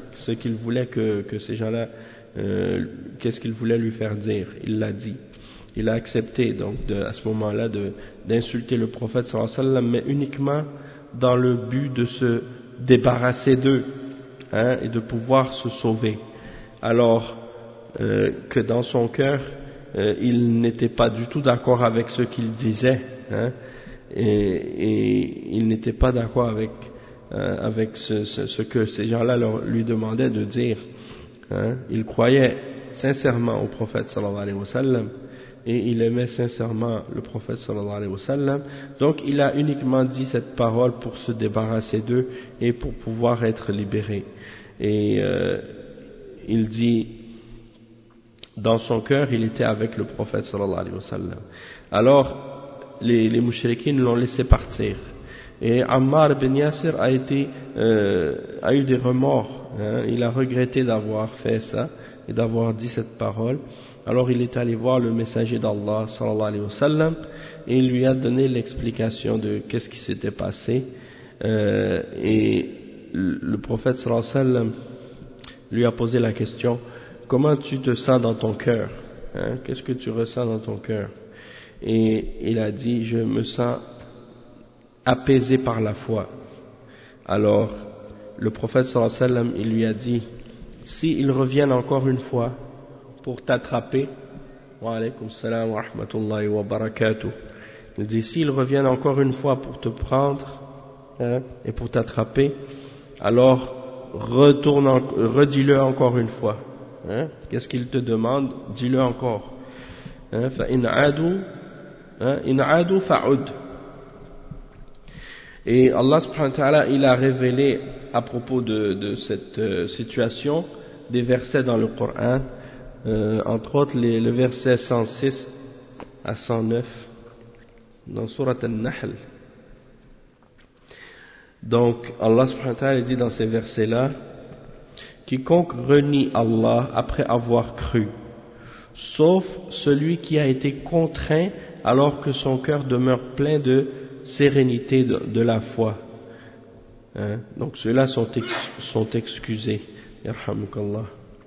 qu'est-ce qu'il voulait lui faire dire, il l'a dit. Il a accepté donc à ce moment-là d'insulter le prophète sallallahu alayhi wa sallam, mais uniquement dans le but de se débarrasser d'eux, et de pouvoir se sauver. Alors que dans son cœur il n'était pas du tout d'accord avec ce qu'il disait, et il n'était pas d'accord avec ce que ces gens-là lui demandaient de dire. Il croyait sincèrement au prophète sallallahu alayhi wa sallam, et il aimait sincèrement le prophète sallallahu alayhi wa sallam. Donc il a uniquement dit cette parole pour se débarrasser d'eux et pour pouvoir être libéré. Et il dit, dans son cœur, il était avec le prophète sallallahu alayhi wa sallam. Alors, les mouchriquines l'ont laissé partir. Et Ammar bin Yasir a eu des remords, hein. Il a regretté d'avoir fait ça et d'avoir dit cette parole. Alors il est allé voir le messager d'Allah sallallahu alayhi wa sallam et il lui a donné l'explication de qu'est-ce qui s'était passé. Et le prophète sallallahu alayhi wa sallam lui a posé la question: comment tu te sens dans ton cœur, hein? Qu'est-ce que tu ressens dans ton cœur? Et il a dit: je me sens apaisé par la foi. Alors le prophète sallallahu alayhi wa sallam, il lui a dit: s'ils reviennent encore une fois pour t'attraper, wa alaykum salam wa rahmatullahi wa barakatuh, il dit: s'ils reviennent encore une fois pour te prendre, hein, et pour t'attraper, alors redis-le encore une fois, hein. Qu'est-ce qu'il te demande? Dis-le encore, hein. Fa in adu fa'ud. Et Allah subhanahu wa ta'ala, il a révélé à propos de cette situation des versets dans le Coran, entre autres le verset 106 à 109 dans Surat An-Nahl. Donc Allah subhanahu wa ta'ala dit dans ces versets-là: quiconque renie Allah après avoir cru, sauf celui qui a été contraint alors que son cœur demeure plein de sérénité de la foi, hein? Donc ceux-là sont excusés, yarhamukallah.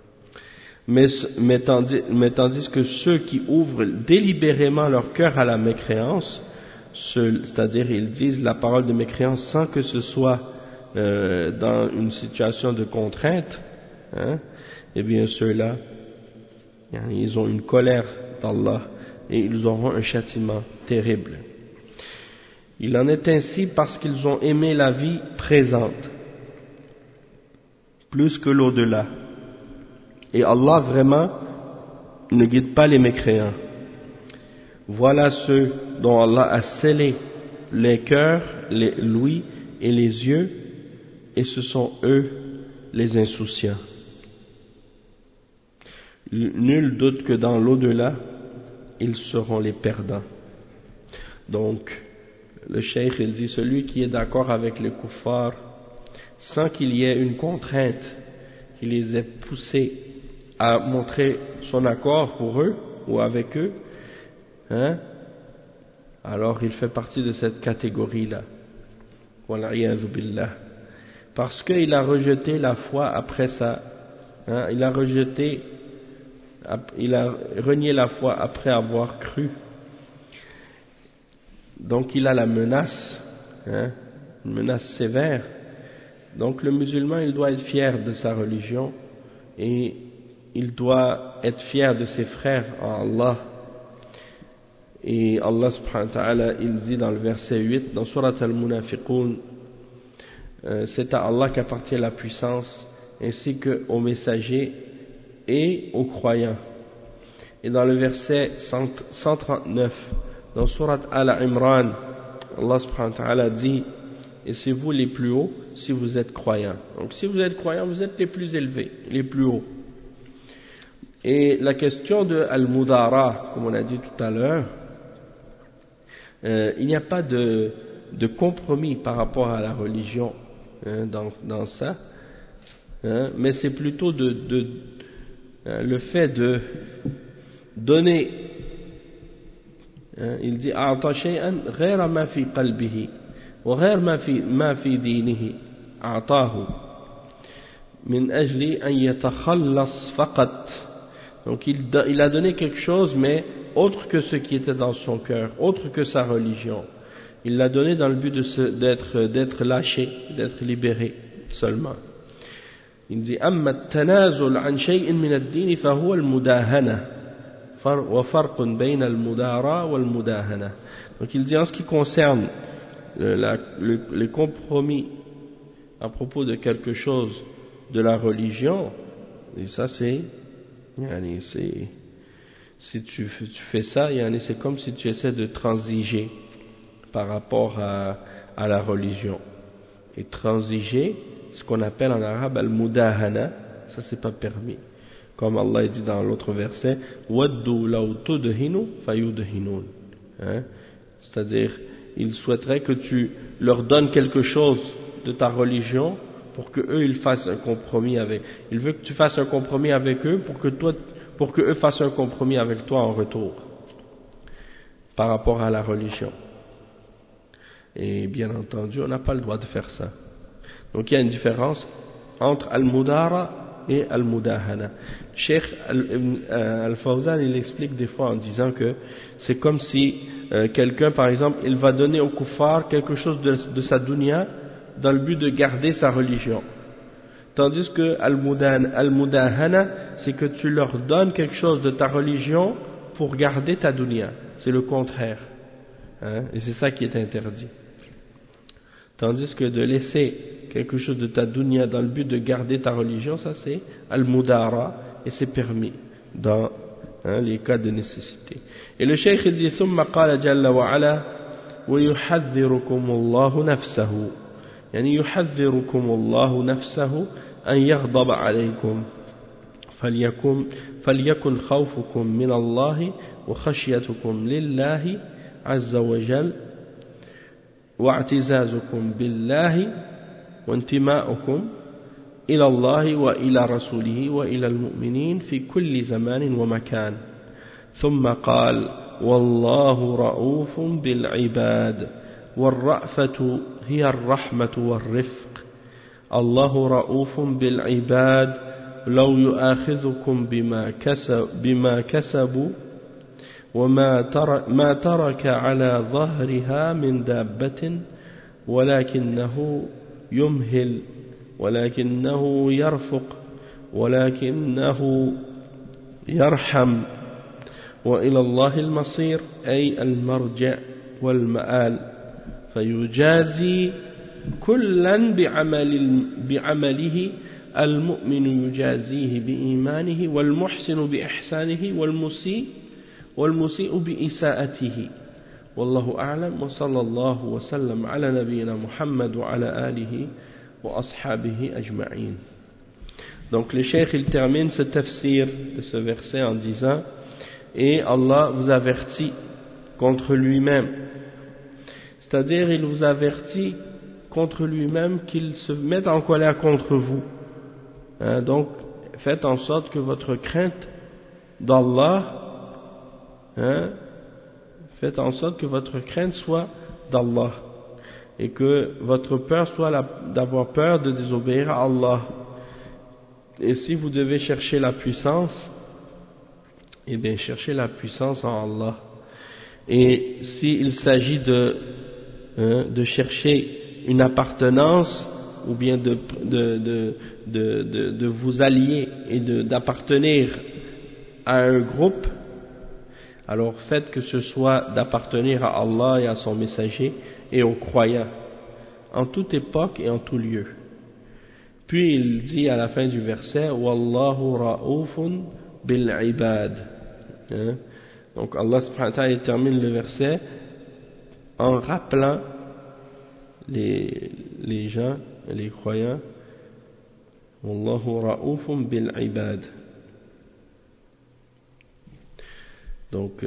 Mais tandis que ceux qui ouvrent délibérément leur cœur à la mécréance, c'est-à-dire ils disent la parole de mécréance sans que ce soit dans une situation de contrainte, hein? Eh bien ceux-là, ils ont une colère d'Allah et ils auront un châtiment terrible. Il en est ainsi parce qu'ils ont aimé la vie présente plus que l'au-delà. Et Allah vraiment ne guide pas les mécréants. Voilà ceux dont Allah a scellé les cœurs, l'ouïe et les yeux, et ce sont eux les insouciants. Nul doute que dans l'au-delà, ils seront les perdants. Donc, le cheikh, il dit: celui qui est d'accord avec les kuffars sans qu'il y ait une contrainte qui les ait poussés à montrer son accord pour eux ou avec eux, hein, alors il fait partie de cette catégorie-là. Wal'iyadhu billah. Parce qu'il a rejeté la foi après ça, hein, il a renié la foi après avoir cru. Donc il a la menace, hein, une menace sévère. Donc le musulman, il doit être fier de sa religion et il doit être fier de ses frères en Allah. Et Allah subhanahu wa ta'ala, il dit dans le verset 8 dans Surat Al-Munafiqun: c'est à Allah qu'appartient la puissance ainsi qu'aux messagers et aux croyants. Et dans le verset 139 dans Surat Al-Imran, Allah subhanahu wa ta'ala dit: et c'est vous les plus hauts si vous êtes croyants. Donc si vous êtes croyants, vous êtes les plus élevés, les plus hauts. Et la question de Al-Mudara, comme on a dit tout à l'heure, il n'y a pas de compromis par rapport à la religion, hein, dans ça, hein, mais c'est plutôt le fait de donner, hein, il dit: أعطى شيئا غير ما في قلبه وغير ما في دينه أعطاه من أجل أن يتخلص فقط. Donc il a donné quelque chose, mais autre que ce qui était dans son cœur, autre que sa religion. Il l'a donné dans le but d'être lâché, d'être libéré seulement. Il dit: أما التنازل عن شيء من الدين فهو المداهنة وفرق بين المداراة والمداهنة. Donc il dit, en ce qui concerne les compromis à propos de quelque chose de la religion, et ça c'est Si tu fais ça, c'est comme si tu essaies de transiger par rapport à la religion. Et transiger, ce qu'on appelle en arabe al-mudahana, ça c'est pas permis. Comme Allah dit dans l'autre verset, Waddu law tudhinu fayudhinun. C'est-à-dire, ils souhaiteraient que tu leur donnes quelque chose de ta religion pour que eux ils fassent un compromis avec. Il veut que tu fasses un compromis avec eux pour que eux fassent un compromis avec toi en retour par rapport à la religion. Et bien entendu, on n'a pas le droit de faire ça. Donc il y a une différence entre al-mudara et al-mudahana. Cheikh Al-Fawzan, il explique des fois en disant que c'est comme si quelqu'un, par exemple, il va donner au kuffar quelque chose de sa dunya dans le but de garder sa religion. Tandis que al-mudahana, c'est que tu leur donnes quelque chose de ta religion pour garder ta dunya. C'est le contraire. Et c'est ça qui est interdit. Tandis que de laisser quelque chose de ta dunya dans le but de garder ta religion, ça c'est al-mudara et c'est permis dans les cas de nécessité. Et le cheikh il dit ثم قال جل وعلا ويحذركم الله نفسه يعني يحذركم الله نفسه أن يغضب عليكم فليكن خوفكم من الله وخشيتكم لله عز وجل واعتزازكم بالله وانتماؤكم إلى الله وإلى رسوله وإلى المؤمنين في كل زمان ومكان. ثم قال والله رؤوف بالعباد والرأفة هي الرحمة والرفق. الله رؤوف بالعباد لو يؤاخذكم بما كسبوا ما ترك على ظهرها من دابة ولكنه يمهل ولكنه يرفق ولكنه يرحم وإلى الله المصير أي المرجع والمآل فيجازي كلا بعمله المؤمن يجازيه بإيمانه والمحسن بإحسانه والمسيء بإساءته والله أعلم وصلى الله وسلم على نبينا محمد وعلى آله وأصحابه أجمعين. Donc le cheikh il termine ce tafsir de ce verset en disant et Allah vous avertit contre lui-même, c'est-à-dire il vous avertit contre lui-même qu'il se mette en colère contre vous. Donc faites en sorte que votre crainte d'Allah faites en sorte que votre crainte soit d'Allah et que votre peur soit d'avoir peur de désobéir à Allah. Et si vous devez chercher la puissance, eh bien cherchez la puissance en Allah. Et s'il s'agit de chercher une appartenance ou bien de vous allier et d'appartenir à un groupe, alors faites que ce soit d'appartenir à Allah et à son messager et aux croyants, en toute époque et en tout lieu. Puis il dit à la fin du verset, Wallahu ra'ufun bil ibad. Donc Allah subhanahu wa ta'ala termine le verset en rappelant les gens, les croyants, Wallahu ra'ufun bil ibad. Donc,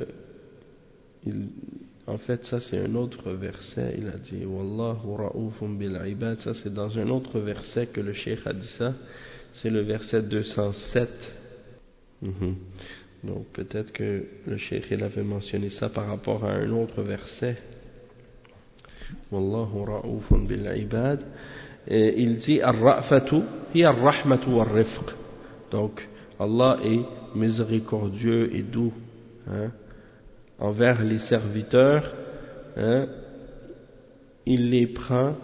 en fait, ça c'est un autre verset. Il a dit Wallahu ra'ufun bil ibad. Ça c'est dans un autre verset que le cheikh a dit ça. C'est le verset 207. Donc, peut-être que le cheikh il avait mentionné ça par rapport à un autre verset. Wallahu ra'ufun bil ibad. Et il dit Ar-ra'fatu hiya ar-rahmatu war-rifq. Donc, Allah est miséricordieux et doux. Envers les serviteurs, il les prend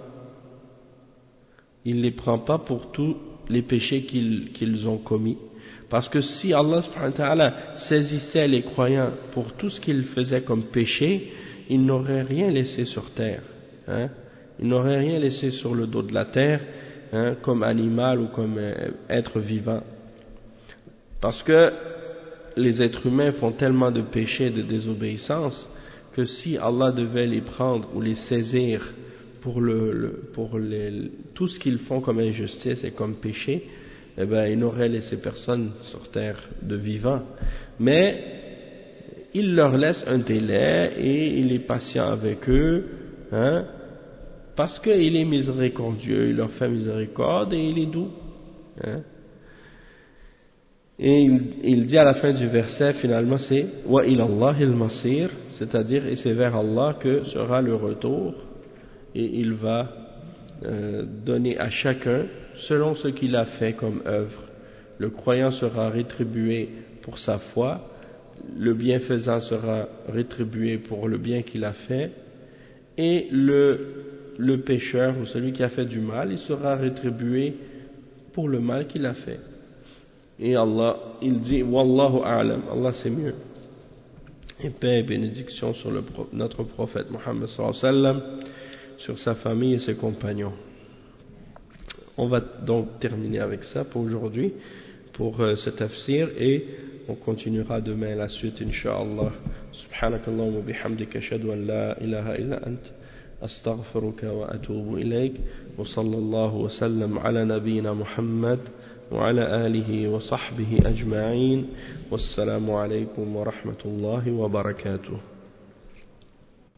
pas pour tous les péchés qu'ils ont commis, parce que si Allah subhanahu wa ta'ala saisissait les croyants pour tout ce qu'ils faisaient comme péché, il n'aurait rien laissé sur terre, il n'aurait rien laissé sur le dos de la terre, comme animal ou comme être vivant, parce que les êtres humains font tellement de péchés, de désobéissance, que si Allah devait les prendre ou les saisir pour tout ce qu'ils font comme injustice et comme péché, eh ben, il n'aurait laissé personne sur terre de vivant. Mais il leur laisse un délai et il est patient avec eux, hein, parce qu'il est miséricordieux, il leur fait miséricorde et il est doux. Hein. Et il dit à la fin du verset, finalement, c'est « Wa ilallahi al-masir », c'est-à-dire, et c'est vers Allah que sera le retour, et il va donner à chacun selon ce qu'il a fait comme œuvre. Le croyant sera rétribué pour sa foi, le bienfaisant sera rétribué pour le bien qu'il a fait, et le pécheur ou celui qui a fait du mal, il sera rétribué pour le mal qu'il a fait. Et Allah, il dit Wallahu a'lam, Allah c'est mieux. Et paix et bénédiction sur notre prophète Muhammad sallallahu alayhi wa sallam, sur sa famille et ses compagnons. On va donc terminer avec ça pour aujourd'hui, pour ce tafsir, et on continuera demain la suite, incha'Allah. Subhanakallahumma bihamdika ashhadu an la ilaha illa ant, astaghfiruka wa atubu ilayk, wa sallallahu wa sallam ala nabiyyina Muhammad wa ala alihi wa sahbihi ajma'in, wassalamu alaykum wa rahmatullahi wa barakatuh.